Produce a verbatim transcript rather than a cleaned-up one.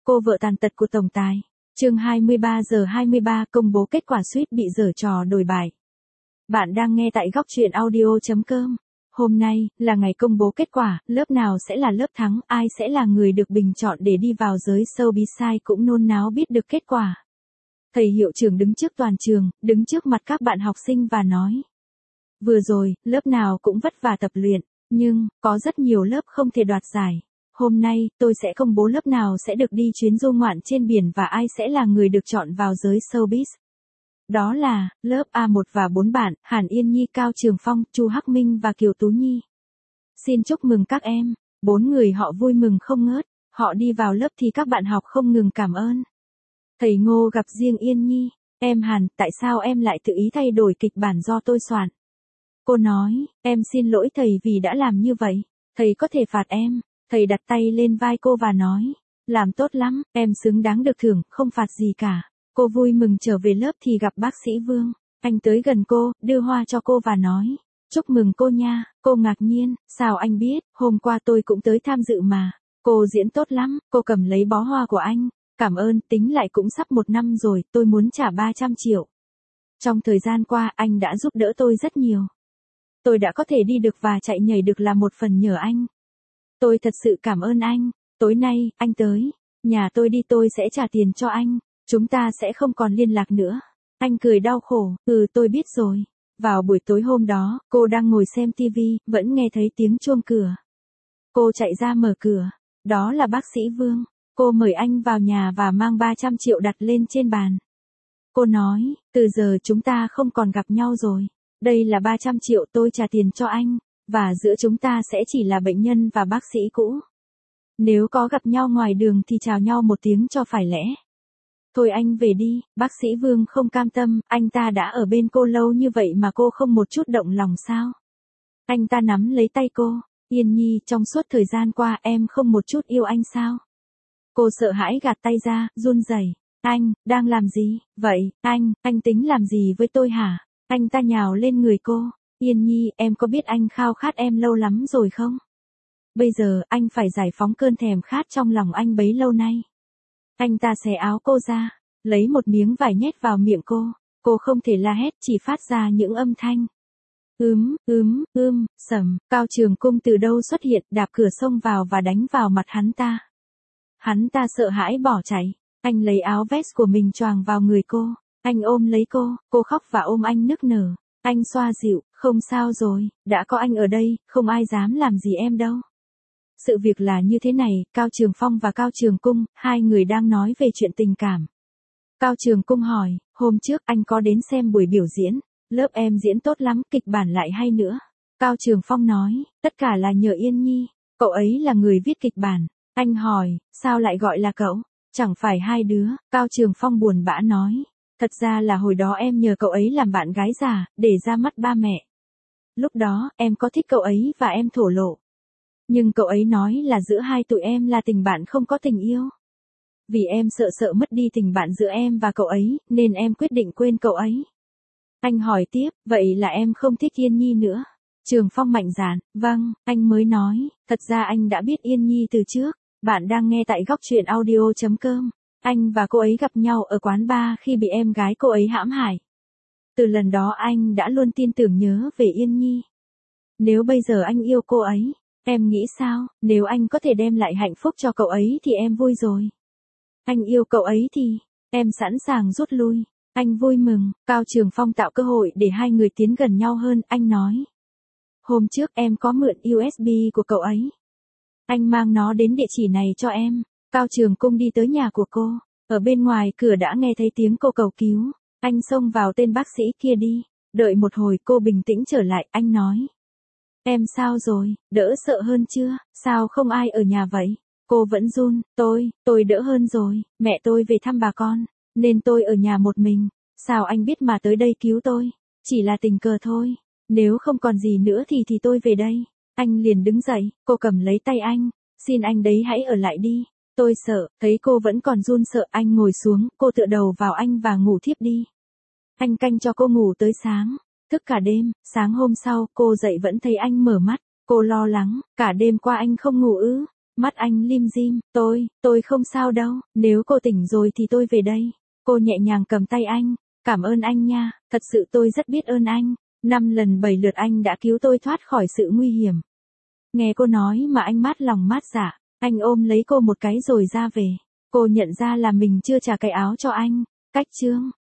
Cô vợ tàn tật của tổng tài. Chương hai mươi ba giờ hai mươi ba công bố kết quả suýt bị giở trò đổi bài. Bạn đang nghe tại góc truyện audio chấm com. Hôm nay là ngày công bố kết quả, lớp nào sẽ là lớp thắng, ai sẽ là người được bình chọn để đi vào giới showbiz cũng nôn náo biết được kết quả. Thầy hiệu trưởng đứng trước toàn trường, đứng trước mặt các bạn học sinh và nói: vừa rồi, lớp nào cũng vất vả tập luyện, nhưng có rất nhiều lớp không thể đoạt giải. Hôm nay, tôi sẽ công bố lớp nào sẽ được đi chuyến du ngoạn trên biển và ai sẽ là người được chọn vào giới showbiz. Đó là, lớp A một và bốn bạn, Hàn Yên Nhi, Cao Trường Phong, Chu Hắc Minh và Kiều Tú Nhi. Xin chúc mừng các em. Bốn người họ vui mừng không ngớt, họ đi vào lớp thì các bạn học không ngừng cảm ơn. Thầy Ngô gặp riêng Yên Nhi: em Hàn, tại sao em lại tự ý thay đổi kịch bản do tôi soạn? Cô nói: em xin lỗi thầy vì đã làm như vậy, thầy có thể phạt em. Thầy đặt tay lên vai cô và nói: làm tốt lắm, em xứng đáng được thưởng, không phạt gì cả. Cô vui mừng trở về lớp thì gặp bác sĩ Vương. Anh tới gần cô, đưa hoa cho cô và nói: chúc mừng cô nha. Cô ngạc nhiên: sao anh biết? Hôm qua tôi cũng tới tham dự mà. Cô diễn tốt lắm. Cô cầm lấy bó hoa của anh: cảm ơn, tính lại cũng sắp một năm rồi, tôi muốn trả ba trăm triệu. Trong thời gian qua anh đã giúp đỡ tôi rất nhiều. Tôi đã có thể đi được và chạy nhảy được là một phần nhờ anh. Tôi thật sự cảm ơn anh. Tối nay, anh tới nhà tôi đi, tôi sẽ trả tiền cho anh. Chúng ta sẽ không còn liên lạc nữa. Anh cười đau khổ: ừ, tôi biết rồi. Vào buổi tối hôm đó, cô đang ngồi xem tivi, vẫn nghe thấy tiếng chuông cửa. Cô chạy ra mở cửa. Đó là bác sĩ Vương. Cô mời anh vào nhà và mang ba trăm triệu đặt lên trên bàn. Cô nói: từ giờ chúng ta không còn gặp nhau rồi. Đây là ba trăm triệu tôi trả tiền cho anh. Và giữa chúng ta sẽ chỉ là bệnh nhân và bác sĩ cũ. Nếu có gặp nhau ngoài đường thì chào nhau một tiếng cho phải lẽ. Thôi anh về đi. Bác sĩ Vương không cam tâm, anh ta đã ở bên cô lâu như vậy mà cô không một chút động lòng sao? Anh ta nắm lấy tay cô: Yên Nhi, trong suốt thời gian qua em không một chút yêu anh sao? Cô sợ hãi gạt tay ra, run rẩy: anh, đang làm gì? Vậy, anh, anh tính làm gì với tôi hả? Anh ta nhào lên người cô: Yên Nhi, em có biết anh khao khát em lâu lắm rồi không? Bây giờ, anh phải giải phóng cơn thèm khát trong lòng anh bấy lâu nay. Anh ta xé áo cô ra, lấy một miếng vải nhét vào miệng cô. Cô không thể la hét, chỉ phát ra những âm thanh: ướm, ướm, ưm, sầm. Cao Trường Cung từ đâu xuất hiện, đạp cửa xông vào và đánh vào mặt hắn ta. Hắn ta sợ hãi bỏ chạy. Anh lấy áo vest của mình choàng vào người cô. Anh ôm lấy cô, cô khóc và ôm anh nức nở. Anh xoa dịu: không sao rồi, đã có anh ở đây, không ai dám làm gì em đâu. Sự việc là như thế này, Cao Trường Phong và Cao Trường Cung, hai người đang nói về chuyện tình cảm. Cao Trường Cung hỏi: hôm trước anh có đến xem buổi biểu diễn, lớp em diễn tốt lắm, kịch bản lại hay nữa. Cao Trường Phong nói: tất cả là nhờ Yên Nhi, cậu ấy là người viết kịch bản. Anh hỏi: sao lại gọi là cậu? Chẳng phải hai đứa? Cao Trường Phong buồn bã nói: thật ra là hồi đó em nhờ cậu ấy làm bạn gái giả, để ra mắt ba mẹ. Lúc đó, em có thích cậu ấy và em thổ lộ. Nhưng cậu ấy nói là giữa hai tụi em là tình bạn không có tình yêu. Vì em sợ sợ mất đi tình bạn giữa em và cậu ấy, nên em quyết định quên cậu ấy. Anh hỏi tiếp: vậy là em không thích Yên Nhi nữa? Trường Phong mạnh dạn: vâng. Anh mới nói: thật ra anh đã biết Yên Nhi từ trước. Bạn đang nghe tại góc truyện audio chấm com. Anh và cô ấy gặp nhau ở quán bar khi bị em gái cô ấy hãm hại. Từ lần đó anh đã luôn tin tưởng nhớ về Yên Nhi. Nếu bây giờ anh yêu cô ấy, em nghĩ sao? Nếu anh có thể đem lại hạnh phúc cho cậu ấy thì em vui rồi. Anh yêu cậu ấy thì, em sẵn sàng rút lui. Anh vui mừng. Cao Trường Phong tạo cơ hội để hai người tiến gần nhau hơn, anh nói: hôm trước em có mượn u ét bê của cậu ấy. Anh mang nó đến địa chỉ này cho em. Cao Trường Cung đi tới nhà của cô. Ở bên ngoài cửa đã nghe thấy tiếng cô cầu cứu. Anh xông vào tên bác sĩ kia đi. Đợi một hồi cô bình tĩnh trở lại, anh nói: em sao rồi, đỡ sợ hơn chưa? Sao không ai ở nhà vậy? Cô vẫn run: tôi, tôi đỡ hơn rồi, mẹ tôi về thăm bà con, nên tôi ở nhà một mình. Sao anh biết mà tới đây cứu tôi? Chỉ là tình cờ thôi. Nếu không còn gì nữa thì thì tôi về đây. Anh liền đứng dậy, cô cầm lấy tay anh: xin anh đấy hãy ở lại đi. Tôi sợ. Thấy cô vẫn còn run sợ, anh ngồi xuống, cô tựa đầu vào anh và ngủ thiếp đi. Anh canh cho cô ngủ tới sáng. Thức cả đêm, sáng hôm sau, cô dậy vẫn thấy anh mở mắt. Cô lo lắng: cả đêm qua anh không ngủ ư? Mắt anh lim dim, tôi, tôi không sao đâu, nếu cô tỉnh rồi thì tôi về đây. Cô nhẹ nhàng cầm tay anh, cảm ơn anh nha, thật sự tôi rất biết ơn anh. Năm lần bảy lượt anh đã cứu tôi thoát khỏi sự nguy hiểm. Nghe cô nói mà anh mát lòng mát dạ, anh ôm lấy cô một cái rồi ra về. Cô nhận ra là mình chưa trả cái áo cho anh. Cách chương